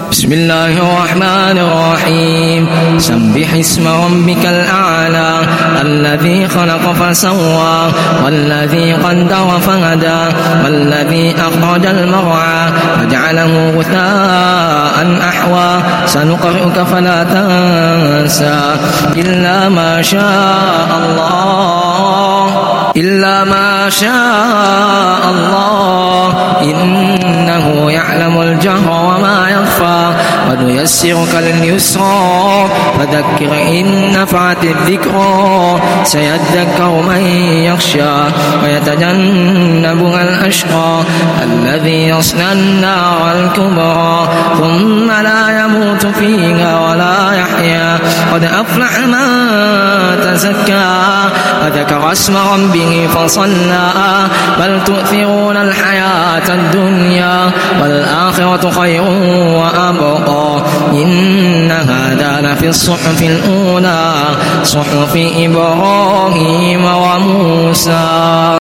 بسم الله الرحمن الرحيم سبح اسم ربك الأعلى الذي خلق فسوى والذي قدر فهدى والذي أخرج المرعى فجعله غثاء أحوى سنقرئك فلا تنسى إلا ما شاء الله إنه يعلم الجهر وما يخفى ونيسرك لليسرى فذكر إن نفعت الذكرى سيذكر من يخشى ويتجنبها الأشقى الذي يصلى النار الكبرى ثم لا يموت فيها ولا يحيا قد أفلح من تزكى وذكر اسم ربه فصلى بل تؤثرون الحياة الدنيا والآخرة خير وأبقى إن هذا لفي الصحف الأولى صحف إبراهيم وموسى.